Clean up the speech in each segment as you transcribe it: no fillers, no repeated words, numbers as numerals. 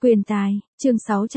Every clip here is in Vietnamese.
Quyền tài, chương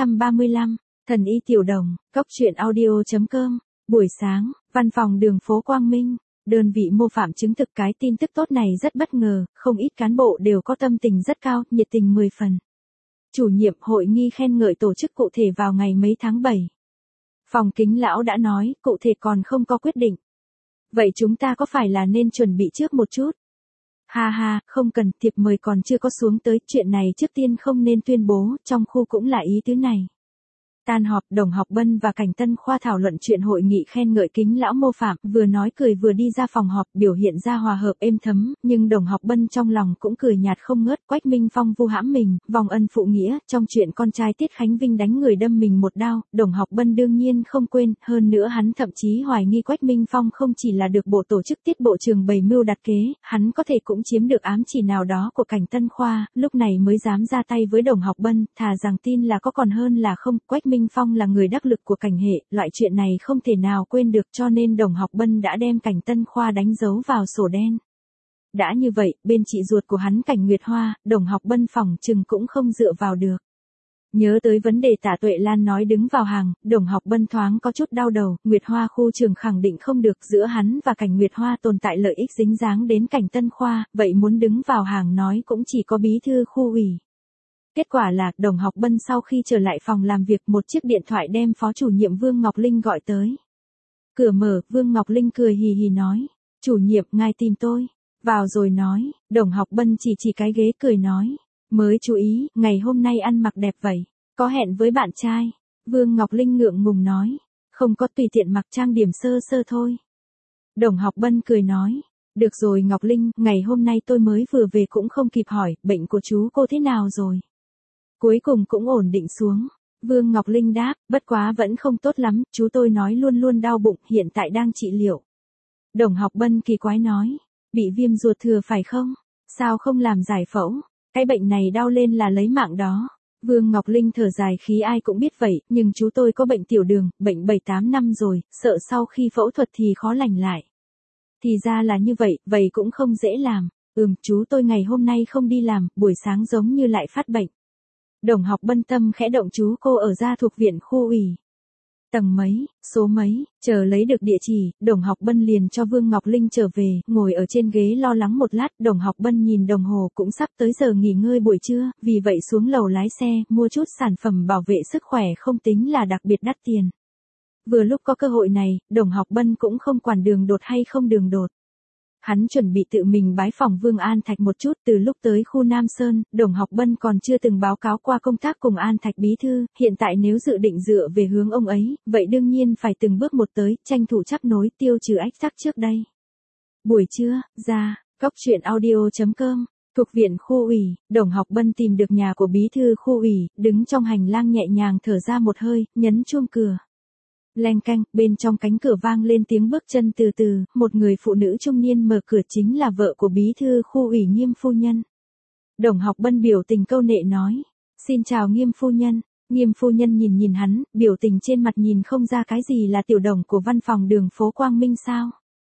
635, Thần y tiểu đồng, Cốc truyện audio.com, buổi sáng, văn phòng đường phố Quang Minh, đơn vị mô phạm chứng thực cái tin tức tốt này rất bất ngờ, không ít cán bộ đều có tâm tình rất cao, nhiệt tình 10 phần. Chủ nhiệm hội nghi khen ngợi tổ chức cụ thể vào ngày mấy tháng 7. Phòng Kính lão đã nói, cụ thể còn không có quyết định. Vậy chúng ta có phải là nên chuẩn bị trước một chút? Ha ha, không cần, thiệp mời còn chưa có xuống tới, chuyện này trước tiên không nên tuyên bố, trong khu cũng là ý tứ này. Tan họp, Đồng Học Bân và Cảnh Tân Khoa thảo luận chuyện hội nghị khen ngợi Kính lão mô phạm, vừa nói cười vừa đi ra phòng họp, biểu hiện ra hòa hợp êm thấm, nhưng Đồng Học Bân trong lòng cũng cười nhạt không ngớt. Quách Minh Phong vu hãm mình, vong ân phụ nghĩa, trong chuyện con trai Tiết Khánh Vinh đánh người đâm mình một đao, Đồng Học Bân đương nhiên không quên, hơn nữa hắn thậm chí hoài nghi Quách Minh Phong không chỉ là được bộ tổ chức Tiết bộ trường bày mưu đặt kế, hắn có thể cũng chiếm được ám chỉ nào đó của Cảnh Tân Khoa, lúc này mới dám ra tay với Đồng Học Bân, thà rằng tin là có còn hơn là không. Quách Minh Phong là người đắc lực của Cảnh hệ, loại chuyện này không thể nào quên được, cho nên Đồng Học Bân đã đem Cảnh Tân Khoa đánh dấu vào sổ đen. Đã như vậy, bên chị ruột của hắn Cảnh Nguyệt Hoa, Đồng Học Bân phỏng chừng cũng không dựa vào được. Nhớ tới vấn đề Tạ Tuệ Lan nói đứng vào hàng, Đồng Học Bân thoáng có chút đau đầu, Nguyệt Hoa khu trường khẳng định không được, giữa hắn và Cảnh Nguyệt Hoa tồn tại lợi ích dính dáng đến Cảnh Tân Khoa, vậy muốn đứng vào hàng nói cũng chỉ có bí thư khu ủy. Kết quả là, Đồng Học Bân sau khi trở lại phòng làm việc, một chiếc điện thoại đem phó chủ nhiệm Vương Ngọc Linh gọi tới. Cửa mở, Vương Ngọc Linh cười hì hì nói, chủ nhiệm, ngài tìm tôi. Vào rồi nói, Đồng Học Bân chỉ cái ghế cười nói, mới chú ý, ngày hôm nay ăn mặc đẹp vậy, có hẹn với bạn trai. Vương Ngọc Linh ngượng ngùng nói, không có, tùy tiện mặc trang điểm sơ sơ thôi. Đồng Học Bân cười nói, được rồi Ngọc Linh, ngày hôm nay tôi mới vừa về cũng không kịp hỏi, bệnh của chú cô thế nào rồi? Cuối cùng cũng ổn định xuống. Vương Ngọc Linh đáp, bất quá vẫn không tốt lắm, chú tôi nói luôn luôn đau bụng, hiện tại đang trị liệu. Đồng Học Bân kỳ quái nói, bị viêm ruột thừa phải không? Sao không làm giải phẫu? Cái bệnh này đau lên là lấy mạng đó. Vương Ngọc Linh thở dài khí ai cũng biết vậy, nhưng chú tôi có bệnh tiểu đường, bệnh 7-8 năm rồi, sợ sau khi phẫu thuật thì khó lành lại. Thì ra là như vậy, vậy cũng không dễ làm. Chú tôi ngày hôm nay không đi làm, buổi sáng giống như lại phát bệnh. Đồng Học Bân tâm khẽ động, chú cô ở gia thuộc viện khu ủy. Tầng mấy, số mấy, chờ lấy được địa chỉ, Đồng Học Bân liền cho Vương Ngọc Linh trở về, ngồi ở trên ghế lo lắng một lát, Đồng Học Bân nhìn đồng hồ cũng sắp tới giờ nghỉ ngơi buổi trưa, vì vậy xuống lầu lái xe, mua chút sản phẩm bảo vệ sức khỏe không tính là đặc biệt đắt tiền. Vừa lúc có cơ hội này, Đồng Học Bân cũng không quản đường đột hay không đường đột. Hắn chuẩn bị tự mình bái phỏng Vương An Thạch một chút, từ lúc tới khu Nam Sơn, Đồng Học Bân còn chưa từng báo cáo qua công tác cùng An Thạch bí thư, hiện tại nếu dự định dựa về hướng ông ấy, vậy đương nhiên phải từng bước một tới, tranh thủ chấp nối, tiêu trừ ách tắc trước đây. Buổi trưa, ra, Cốc truyện audio.com, thuộc viện khu ủy, Đồng Học Bân tìm được nhà của bí thư khu ủy, đứng trong hành lang nhẹ nhàng thở ra một hơi, nhấn chuông cửa. Leng keng, bên trong cánh cửa vang lên tiếng bước chân từ từ, một người phụ nữ trung niên mở cửa, chính là vợ của bí thư khu ủy Nghiêm phu nhân. Đồng Học Bân biểu tình câu nệ nói, xin chào Nghiêm phu nhân. Nghiêm phu nhân nhìn hắn, biểu tình trên mặt nhìn không ra cái gì là tiểu đồng của văn phòng đường phố Quang Minh sao?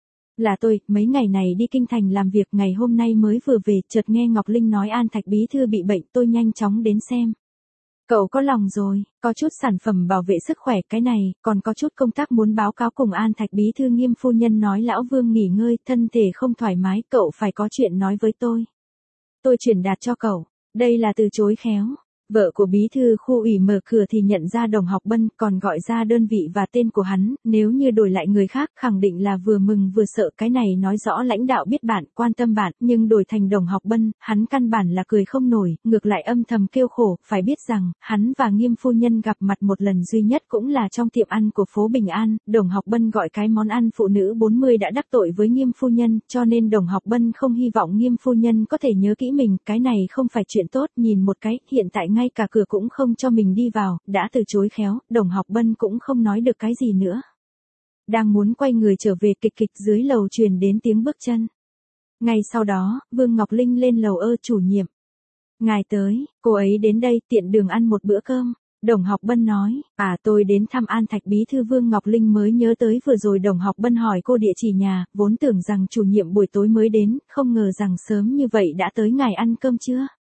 Là tôi, mấy ngày này đi kinh thành làm việc, ngày hôm nay mới vừa về, chợt nghe Ngọc Linh nói An Thạch bí thư bị bệnh, tôi nhanh chóng đến xem. Cậu có lòng rồi, có chút sản phẩm bảo vệ sức khỏe cái này, còn có chút công tác muốn báo cáo cùng An Thạch bí thư. Nghiêm phu nhân nói lão Vương nghỉ ngơi, thân thể không thoải mái, cậu phải có chuyện nói với tôi. Tôi truyền đạt cho cậu, đây là từ chối khéo. Vợ của bí thư khu ủy mở cửa thì nhận ra Đồng Học Bân, còn gọi ra đơn vị và tên của hắn, nếu như đổi lại người khác khẳng định là vừa mừng vừa sợ, cái này nói rõ lãnh đạo biết bạn, quan tâm bạn, nhưng đổi thành Đồng Học Bân, hắn căn bản là cười không nổi, ngược lại âm thầm kêu khổ, phải biết rằng, hắn và Nghiêm phu nhân gặp mặt một lần duy nhất cũng là trong tiệm ăn của phố Bình An, Đồng Học Bân gọi cái món ăn phụ nữ 40 đã đắc tội với Nghiêm phu nhân, cho nên Đồng Học Bân không hy vọng Nghiêm phu nhân có thể nhớ kỹ mình, cái này không phải chuyện tốt, nhìn một cái, hiện tại ngay cả cửa cũng không cho mình đi vào, đã từ chối khéo, Đồng Học Bân cũng không nói được cái gì nữa. Đang muốn quay người trở về, kịch dưới lầu truyền đến tiếng bước chân. Ngay sau đó, Vương Ngọc Linh lên lầu, chủ nhiệm. Ngài tới, cô ấy đến đây tiện đường ăn một bữa cơm. Đồng Học Bân nói, tôi đến thăm An Thạch bí thư. Vương Ngọc Linh mới nhớ tới vừa rồi Đồng Học Bân hỏi cô địa chỉ nhà, vốn tưởng rằng chủ nhiệm buổi tối mới đến, không ngờ rằng sớm như vậy đã tới. Ngài ăn cơm chưa?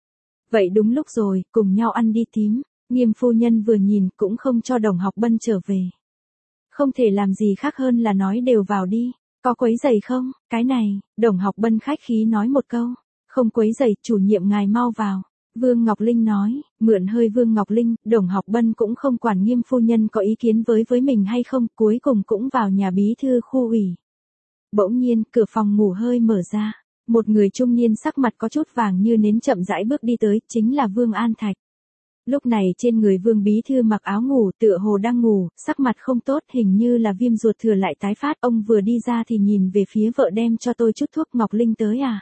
Vậy đúng lúc rồi, cùng nhau ăn đi tím. Nghiêm phu nhân vừa nhìn cũng không cho Đồng Học Bân trở về. Không thể làm gì khác hơn là nói đều vào đi. Có quấy giày không? Cái này, Đồng Học Bân khách khí nói một câu. Không quấy giày, chủ nhiệm ngài mau vào. Vương Ngọc Linh nói, mượn hơi Vương Ngọc Linh, Đồng Học Bân cũng không quản Nghiêm phu nhân có ý kiến với mình hay không, cuối cùng cũng vào nhà bí thư khu ủy. Bỗng nhiên, cửa phòng ngủ hơi mở ra. Một người trung niên sắc mặt có chút vàng như nến chậm rãi bước đi tới, chính là Vương An Thạch. Lúc này trên người Vương bí thư mặc áo ngủ tựa hồ đang ngủ, sắc mặt không tốt, hình như là viêm ruột thừa lại tái phát. Ông vừa đi ra thì nhìn về phía vợ, đem cho tôi chút thuốc. Ngọc Linh tới à?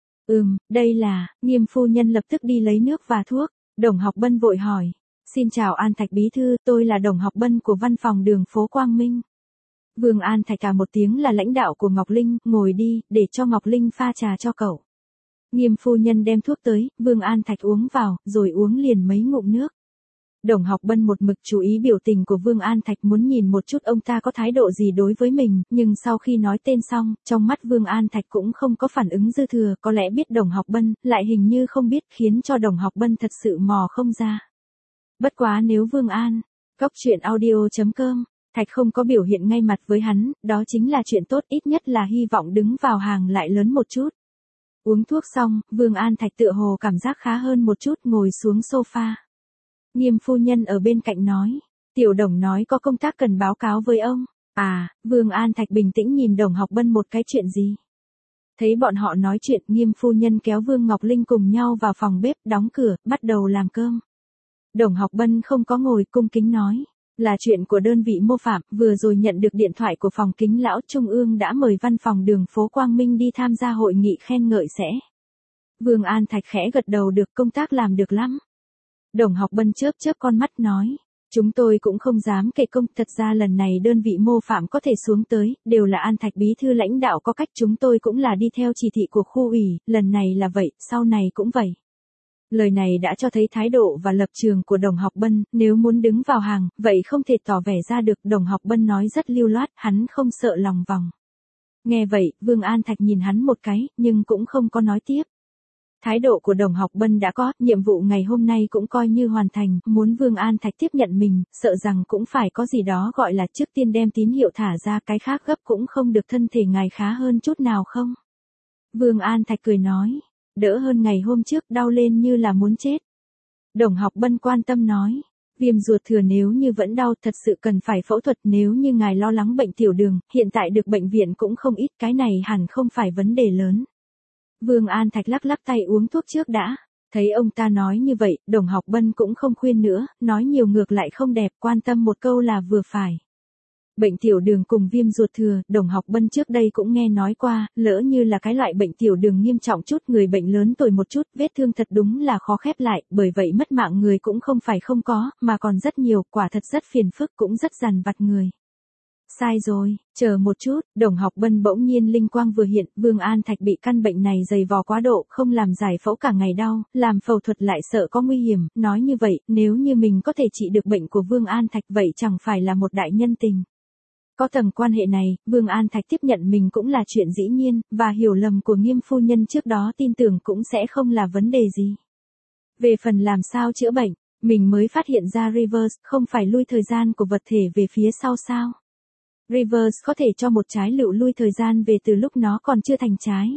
Đây là. Nghiêm phu nhân lập tức đi lấy nước và thuốc. Đồng Học Bân vội hỏi. Xin chào An Thạch bí thư, tôi là Đồng Học Bân của văn phòng đường phố Quang Minh. Vương An Thạch cả một tiếng là lãnh đạo của Ngọc Linh, ngồi đi, để cho Ngọc Linh pha trà cho cậu. Nghiêm phu nhân đem thuốc tới, Vương An Thạch uống vào, rồi uống liền mấy ngụm nước. Đồng Học Bân một mực chú ý biểu tình của Vương An Thạch, muốn nhìn một chút ông ta có thái độ gì đối với mình, nhưng sau khi nói tên xong, trong mắt Vương An Thạch cũng không có phản ứng dư thừa, có lẽ biết Đồng Học Bân, lại hình như không biết, khiến cho Đồng Học Bân thật sự mò không ra. Bất quá nếu Vương An, Goctruyện.audio.com, Thạch không có biểu hiện ngay mặt với hắn, đó chính là chuyện tốt, ít nhất là hy vọng đứng vào hàng lại lớn một chút. Uống thuốc xong, Vương An Thạch tựa hồ cảm giác khá hơn một chút, ngồi xuống sofa. Nghiêm phu nhân ở bên cạnh nói, Tiểu Đồng nói có công tác cần báo cáo với ông. À, Vương An Thạch bình tĩnh nhìn Đồng Học Bân, một cái chuyện gì? Thấy bọn họ nói chuyện, Nghiêm phu nhân kéo Vương Ngọc Linh cùng nhau vào phòng bếp, đóng cửa, bắt đầu làm cơm. Đồng Học Bân không có ngồi, cung kính nói. Là chuyện của đơn vị mô phạm, vừa rồi nhận được điện thoại của phòng Kính Lão Trung ương đã mời văn phòng đường phố Quang Minh đi tham gia hội nghị khen ngợi sẽ. Vương An Thạch khẽ gật đầu, được, công tác làm được lắm. Đồng Học Bân chớp chớp con mắt nói, chúng tôi cũng không dám kể công, thật ra lần này đơn vị mô phạm có thể xuống tới, đều là An Thạch bí thư lãnh đạo có cách, chúng tôi cũng là đi theo chỉ thị của khu ủy, lần này là vậy, sau này cũng vậy. Lời này đã cho thấy thái độ và lập trường của Đồng Học Bân, nếu muốn đứng vào hàng, vậy không thể tỏ vẻ ra được. Đồng Học Bân nói rất lưu loát, hắn không sợ lòng vòng. Nghe vậy, Vương An Thạch nhìn hắn một cái, nhưng cũng không có nói tiếp. Thái độ của Đồng Học Bân đã có, nhiệm vụ ngày hôm nay cũng coi như hoàn thành, muốn Vương An Thạch tiếp nhận mình, sợ rằng cũng phải có gì đó gọi là trước tiên đem tín hiệu thả ra, cái khác gấp cũng không được. Thân thể ngài khá hơn chút nào không? Vương An Thạch cười nói. Đỡ hơn ngày hôm trước, đau lên như là muốn chết. Đồng Học Bân quan tâm nói, viêm ruột thừa nếu như vẫn đau thật sự cần phải phẫu thuật, nếu như ngài lo lắng bệnh tiểu đường, hiện tại được bệnh viện cũng không ít, cái này hẳn không phải vấn đề lớn. Vương An Thạch lắc lắc tay, uống thuốc trước đã. Thấy ông ta nói như vậy, Đồng Học Bân cũng không khuyên nữa, nói nhiều ngược lại không đẹp, quan tâm một câu là vừa phải. Bệnh tiểu đường cùng viêm ruột thừa, Đồng Học Bân trước đây cũng nghe nói qua, lỡ như là cái loại bệnh tiểu đường nghiêm trọng chút, người bệnh lớn tuổi một chút, vết thương thật đúng là khó khép lại, bởi vậy mất mạng người cũng không phải không có, mà còn rất nhiều, quả thật rất phiền phức, cũng rất dằn vặt người. Sai rồi, chờ một chút, Đồng Học Bân bỗng nhiên linh quang vừa hiện, Vương An Thạch bị căn bệnh này dày vò quá độ, không làm giải phẫu cả ngày đau, làm phẫu thuật lại sợ có nguy hiểm, nói như vậy, nếu như mình có thể trị được bệnh của Vương An Thạch vậy chẳng phải là một đại nhân tình. Có tầng quan hệ này, Vương An Thạch tiếp nhận mình cũng là chuyện dĩ nhiên, và hiểu lầm của Nghiêm phu nhân trước đó tin tưởng cũng sẽ không là vấn đề gì. Về phần làm sao chữa bệnh, mình mới phát hiện ra reverse, không phải lui thời gian của vật thể về phía sau sao. Reverse có thể cho một trái lựu lui thời gian về từ lúc nó còn chưa thành trái.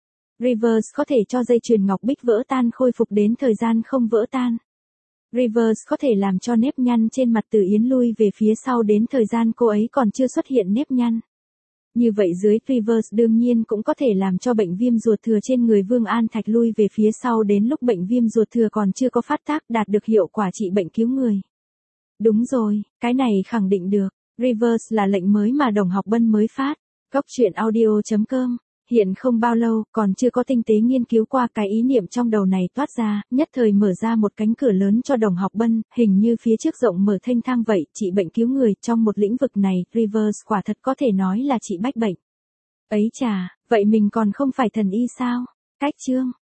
Reverse có thể cho dây chuyền ngọc bích vỡ tan khôi phục đến thời gian không vỡ tan. Reverse có thể làm cho nếp nhăn trên mặt Từ Yến lui về phía sau đến thời gian cô ấy còn chưa xuất hiện nếp nhăn. Như vậy dưới reverse đương nhiên cũng có thể làm cho bệnh viêm ruột thừa trên người Vương An Thạch lui về phía sau đến lúc bệnh viêm ruột thừa còn chưa có phát tác, đạt được hiệu quả trị bệnh cứu người. Đúng rồi, cái này khẳng định được. Reverse là lệnh mới mà Đồng Học Bân mới phát. Goctruyện.audio.com. Hiện không bao lâu, còn chưa có tinh tế nghiên cứu qua, cái ý niệm trong đầu này toát ra, nhất thời mở ra một cánh cửa lớn cho Đồng Học Bân, hình như phía trước rộng mở thênh thang vậy, trị bệnh cứu người, trong một lĩnh vực này, reverse quả thật có thể nói là trị bách bệnh. Ấy chà, vậy mình còn không phải thần y sao? Cách chương